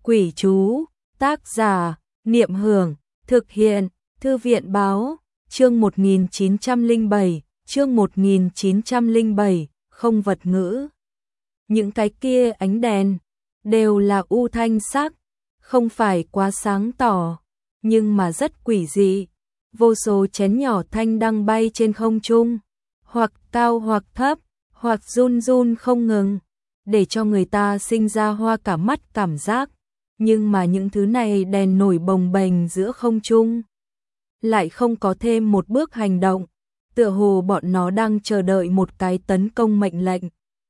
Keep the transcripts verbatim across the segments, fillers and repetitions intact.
Quỷ chú, tác giả, Niệm Hưởng, thực hiện, Thư viện báo, chương một nghìn chín trăm lẻ bảy, chương một nghìn chín trăm lẻ bảy, không vật ngữ. Những cái kia ánh đèn, đều là u thanh sắc, không phải quá sáng tỏ, nhưng mà rất quỷ dị. Vô số chén nhỏ thanh đăng bay trên không trung, hoặc cao hoặc thấp, hoặc run run không ngừng, để cho người ta sinh ra hoa cả mắt cảm giác. Nhưng mà những thứ này đèn nổi bồng bềnh giữa không trung, lại không có thêm một bước hành động, tựa hồ bọn nó đang chờ đợi một cái tấn công mệnh lệnh.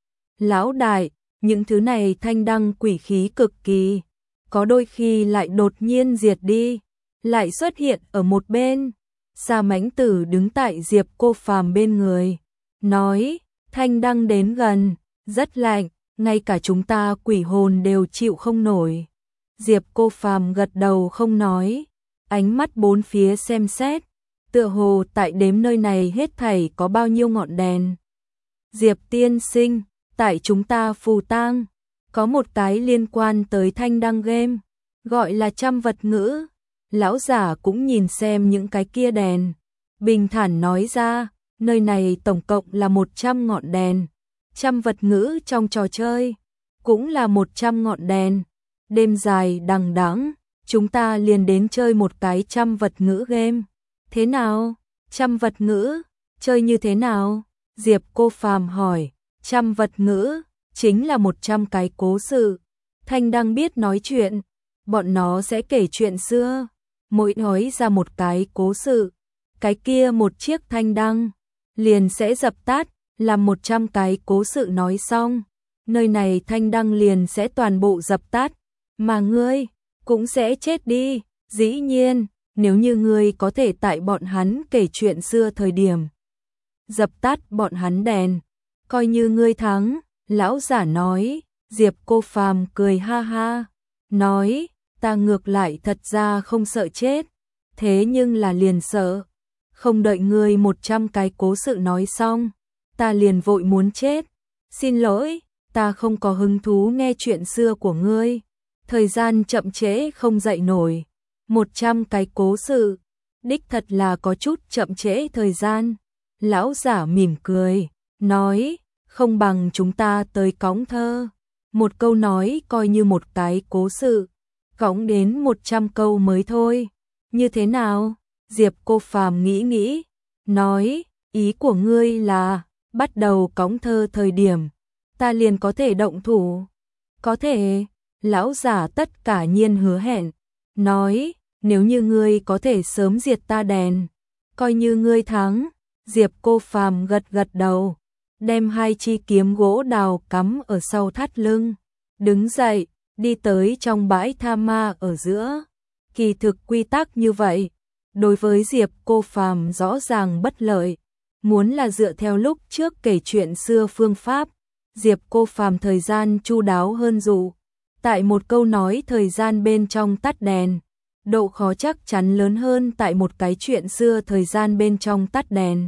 Lão đại, những thứ này thanh đăng quỷ khí cực kỳ, có đôi khi lại đột nhiên diệt đi, lại xuất hiện ở một bên. Sa Mãnh Tử đứng tại Diệp Cô Phàm bên người, nói, thanh đăng đến gần, rất lạnh, ngay cả chúng ta quỷ hồn đều chịu không nổi. Diệp Cô Phàm gật đầu không nói, ánh mắt bốn phía xem xét, tựa hồ tại đếm nơi này hết thảy có bao nhiêu ngọn đèn. Diệp tiên sinh, tại chúng ta Phù Tang, có một cái liên quan tới thanh đăng game, gọi là trăm vật ngữ. Lão giả cũng nhìn xem những cái kia đèn, bình thản nói ra, nơi này tổng cộng là một trăm ngọn đèn, trăm vật ngữ trong trò chơi, cũng là một trăm ngọn đèn. Đêm dài đằng đẵng, chúng ta liền đến chơi một cái trăm vật ngữ game. Thế nào? Trăm vật ngữ, chơi như thế nào? Diệp Cô Phàm hỏi. Trăm vật ngữ, chính là một trăm cái cố sự. Thanh đăng biết nói chuyện, bọn nó sẽ kể chuyện xưa, mỗi nói ra một cái cố sự, cái kia một chiếc thanh đăng liền sẽ dập tắt, làm một trăm cái cố sự nói xong, nơi này thanh đăng liền sẽ toàn bộ dập tắt, mà ngươi cũng sẽ chết đi. Dĩ nhiên, nếu như ngươi có thể tại bọn hắn kể chuyện xưa thời điểm dập tắt bọn hắn đèn, coi như ngươi thắng. Lão giả nói. Diệp Cô Phàm cười ha ha, nói, ta ngược lại thật ra không sợ chết, thế nhưng là liền sợ, không đợi ngươi một trăm cái cố sự nói xong, ta liền vội muốn chết. Xin lỗi, ta không có hứng thú nghe chuyện xưa của ngươi, thời gian chậm trễ không dậy nổi. Một trăm cái cố sự, đích thật là có chút chậm trễ thời gian. Lão giả mỉm cười, nói, không bằng chúng ta tới cõng thơ. Một câu nói coi như một cái cố sự, cõng đến một trăm câu mới thôi. Như thế nào? Diệp Cô Phàm nghĩ nghĩ, nói, ý của ngươi là, bắt đầu cõng thơ thời điểm, ta liền có thể động thủ. Có thể. Lão giả tất cả nhiên hứa hẹn, nói, nếu như ngươi có thể sớm diệt ta đèn, coi như ngươi thắng. Diệp Cô Phàm gật gật đầu, đem hai chi kiếm gỗ đào cắm ở sau thắt lưng, đứng dậy, đi tới trong bãi tha ma ở giữa. Kỳ thực quy tắc như vậy, đối với Diệp Cô Phàm rõ ràng bất lợi. Muốn là dựa theo lúc trước kể chuyện xưa phương pháp, Diệp Cô Phàm thời gian chu đáo hơn dụ. Tại một câu nói thời gian bên trong tắt đèn, độ khó chắc chắn lớn hơn tại một cái chuyện xưa thời gian bên trong tắt đèn.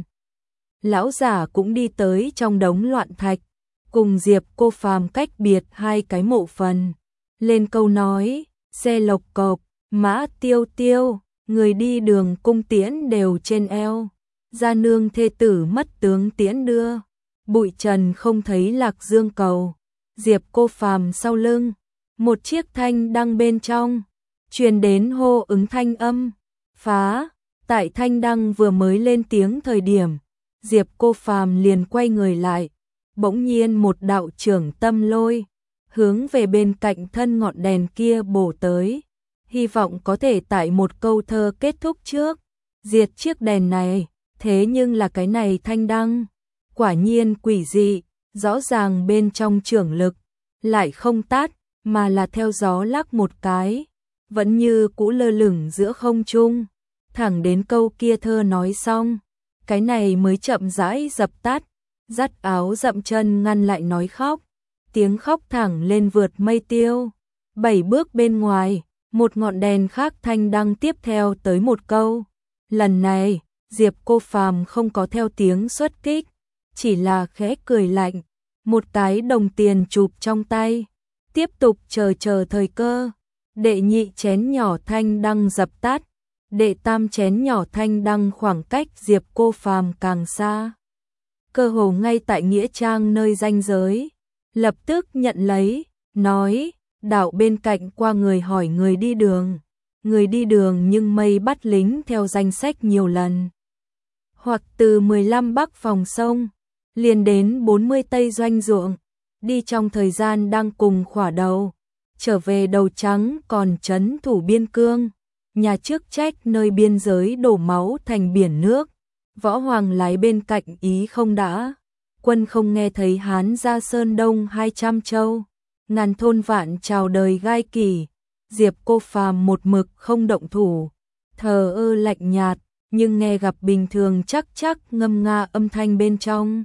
Lão giả cũng đi tới trong đống loạn thạch, cùng Diệp Cô Phàm cách biệt hai cái mộ phần. Lên câu nói, xe lộc cộc, mã tiêu tiêu, người đi đường cung tiễn đều trên eo. Gia nương thê tử mất tướng tiễn đưa, bụi trần không thấy lạc dương cầu. Diệp Cô Phàm sau lưng, một chiếc thanh đăng bên trong, truyền đến hô ứng thanh âm. Phá, tại thanh đăng vừa mới lên tiếng thời điểm, Diệp Cô Phàm liền quay người lại, bỗng nhiên một đạo trưởng tâm lôi, hướng về bên cạnh thân ngọn đèn kia bổ tới, hy vọng có thể tại một câu thơ kết thúc trước, diệt chiếc đèn này. Thế nhưng là cái này thanh đăng, quả nhiên quỷ dị, rõ ràng bên trong trưởng lực, lại không tắt, mà là theo gió lắc một cái, vẫn như cũ lơ lửng giữa không trung, thẳng đến câu kia thơ nói xong, cái này mới chậm rãi dập tắt. Dắt áo dậm chân ngăn lại nói khóc, tiếng khóc thẳng lên vượt mây tiêu. Bảy bước bên ngoài, một ngọn đèn khác thanh đăng tiếp theo tới một câu. Lần này, Diệp Cô Phàm không có theo tiếng xuất kích, chỉ là khẽ cười lạnh, một cái đồng tiền chụp trong tay, tiếp tục chờ chờ thời cơ. đệ nhị chén nhỏ thanh đăng dập tắt, đệ tam chén nhỏ thanh đăng khoảng cách Diệp Cô Phàm càng xa. Cơ hồ ngay tại nghĩa trang nơi ranh giới, lập tức nhận lấy, nói, đạo bên cạnh qua người hỏi người đi đường, người đi đường nhưng mây bắt lính theo danh sách nhiều lần. Hoặc từ mười lăm bắc phòng sông, liền đến bốn mươi tây doanh ruộng, đi trong thời gian đang cùng khỏa đầu, trở về đầu trắng còn trấn thủ biên cương, nhà chức trách nơi biên giới đổ máu thành biển nước, võ hoàng lái bên cạnh ý không đã, quân không nghe thấy Hán ra Sơn Đông hai trăm châu, ngàn thôn vạn chào đời gai kỳ, Diệp Cô Phàm một mực không động thủ, thờ ơ lạnh nhạt, nhưng nghe gặp bình thường chắc chắc ngâm nga âm thanh bên trong.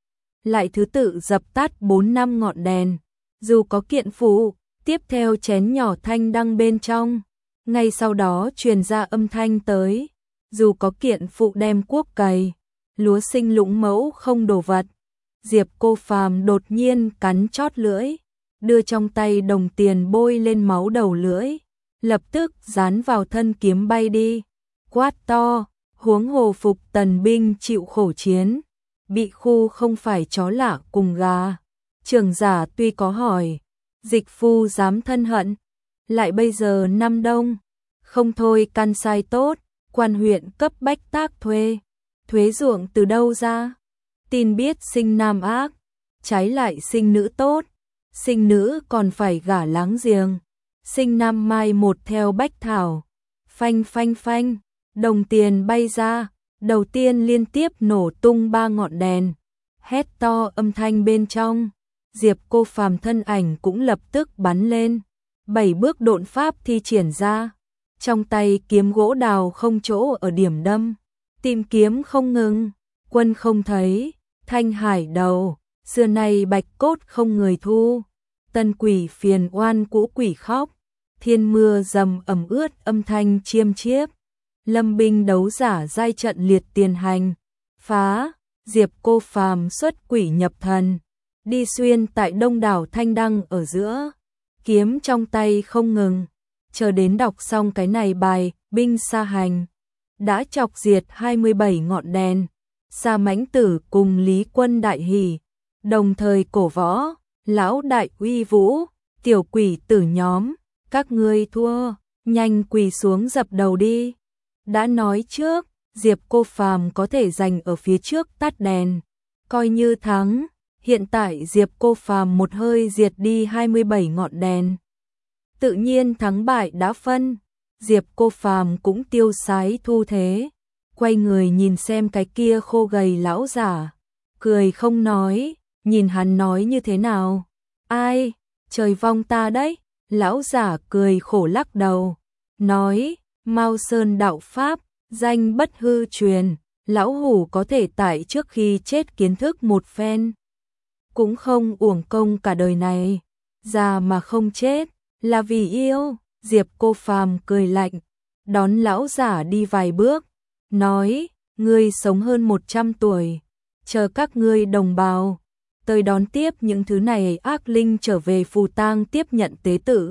Lại thứ tự dập tắt bốn năm ngọn đèn, dù có kiện phụ, tiếp theo chén nhỏ thanh đăng bên trong, ngay sau đó truyền ra âm thanh tới, dù có kiện phụ đem cuốc cày, lúa sinh lũng mẫu không đổ vật. Diệp Cô Phàm đột nhiên cắn chót lưỡi, đưa trong tay đồng tiền bôi lên máu đầu lưỡi, lập tức dán vào thân kiếm bay đi, quát to, huống hồ phục tần binh chịu khổ chiến, bị khu không phải chó lạ cùng gà. Trưởng giả tuy có hỏi, dịch phu dám thân hận, lại bây giờ năm đông, không thôi căn sai tốt, quan huyện cấp bách tác thuê, thuế ruộng từ đâu ra, tin biết sinh nam ác, trái lại sinh nữ tốt, sinh nữ còn phải gả láng giềng, sinh nam mai một theo bách thảo, phanh phanh phanh, đồng tiền bay ra, đầu tiên liên tiếp nổ tung ba ngọn đèn, hét to âm thanh bên trong, Diệp Cô Phàm thân ảnh cũng lập tức bắn lên, bảy bước độn pháp thi triển ra, trong tay kiếm gỗ đào không chỗ ở điểm đâm, tìm kiếm không ngừng, quân không thấy, thanh hải đầu, xưa nay bạch cốt không người thu, tân quỷ phiền oan cũ quỷ khóc, thiên mưa dầm ẩm ướt âm thanh chiêm chiếp, lâm binh đấu giả giai trận liệt tiền hành, phá, Diệp Cô Phàm xuất quỷ nhập thần, đi xuyên tại đông đảo thanh đăng ở giữa, kiếm trong tay không ngừng, chờ đến đọc xong cái này bài, binh xa hành, đã chọc diệt hai mươi bảy ngọn đèn, Sa Mãnh Tử cùng Lý Quân đại hỉ, đồng thời cổ võ, lão đại uy vũ, tiểu quỷ tử nhóm, các ngươi thua, nhanh quỳ xuống dập đầu đi. Đã nói trước, Diệp Cô Phàm có thể giành ở phía trước tắt đèn, coi như thắng, hiện tại Diệp Cô Phàm một hơi diệt đi hai mươi bảy ngọn đèn. Tự nhiên thắng bại đã phân, Diệp Cô Phàm cũng tiêu sái thu thế, quay người nhìn xem cái kia khô gầy lão giả, cười không nói, nhìn hắn nói như thế nào. Ai, trời vong ta đấy, lão giả cười khổ lắc đầu, nói, Mao Sơn đạo pháp, danh bất hư truyền, lão hủ có thể tại trước khi chết kiến thức một phen, cũng không uổng công cả đời này, già mà không chết, là vì yêu. Diệp Cô Phàm cười lạnh, đón lão giả đi vài bước, nói, ngươi sống hơn một trăm tuổi, chờ các ngươi đồng bào, tới đón tiếp những thứ này ác linh trở về phù tang tiếp nhận tế tự.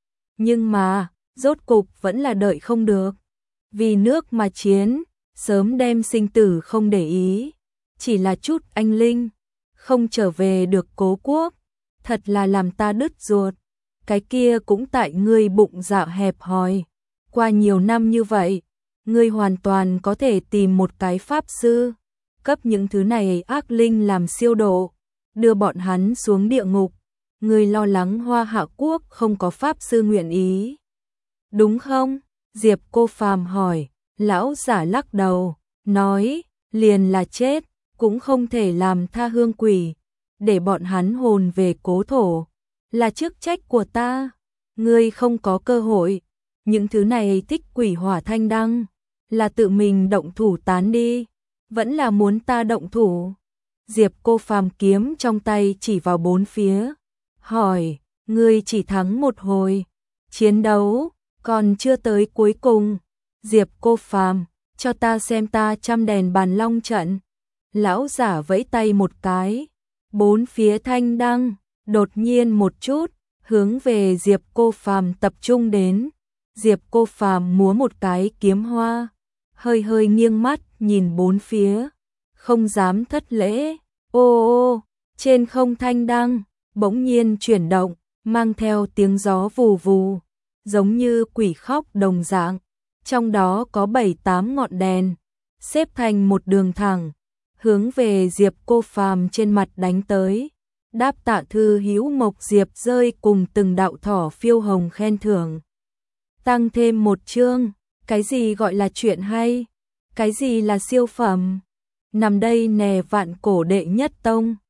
Nhưng mà, rốt cục vẫn là đợi không được, vì nước mà chiến, sớm đem sinh tử không để ý, chỉ là chút anh linh, không trở về được cố quốc, thật là làm ta đứt ruột. Cái kia cũng tại ngươi bụng dạ hẹp hòi, qua nhiều năm như vậy, ngươi hoàn toàn có thể tìm một cái pháp sư, cấp những thứ này ác linh làm siêu độ, đưa bọn hắn xuống địa ngục. Ngươi lo lắng Hoa Hạ quốc không có pháp sư nguyện ý, đúng không? Diệp Cô Phàm hỏi. Lão giả lắc đầu, nói, liền là chết, cũng không thể làm tha hương quỷ, để bọn hắn hồn về cố thổ, là chức trách của ta. Ngươi không có cơ hội, những thứ này thích quỷ hỏa thanh đăng, là tự mình động thủ tán đi, vẫn là muốn ta động thủ. Diệp Cô Phàm kiếm trong tay chỉ vào bốn phía, hỏi, ngươi chỉ thắng một hồi, chiến đấu còn chưa tới cuối cùng. Diệp Cô Phàm, cho ta xem ta trăm đèn bàn long trận. Lão giả vẫy tay một cái, bốn phía thanh đăng, đột nhiên một chút, hướng về Diệp Cô Phàm tập trung đến. Diệp Cô Phàm múa một cái kiếm hoa, hơi hơi nghiêng mắt nhìn bốn phía, không dám thất lễ. Ô ô, trên không thanh đăng bỗng nhiên chuyển động, mang theo tiếng gió vù vù, giống như quỷ khóc đồng dạng. Trong đó có bảy tám ngọn đèn, xếp thành một đường thẳng, hướng về Diệp Cô Phàm trên mặt đánh tới. Đáp Tạ Thư Hữu Mộc Diệp rơi cùng từng đạo thỏ phiêu hồng khen thưởng. Tăng thêm một chương, cái gì gọi là chuyện hay? Cái gì là siêu phẩm? Nằm đây nè vạn cổ đệ nhất tông.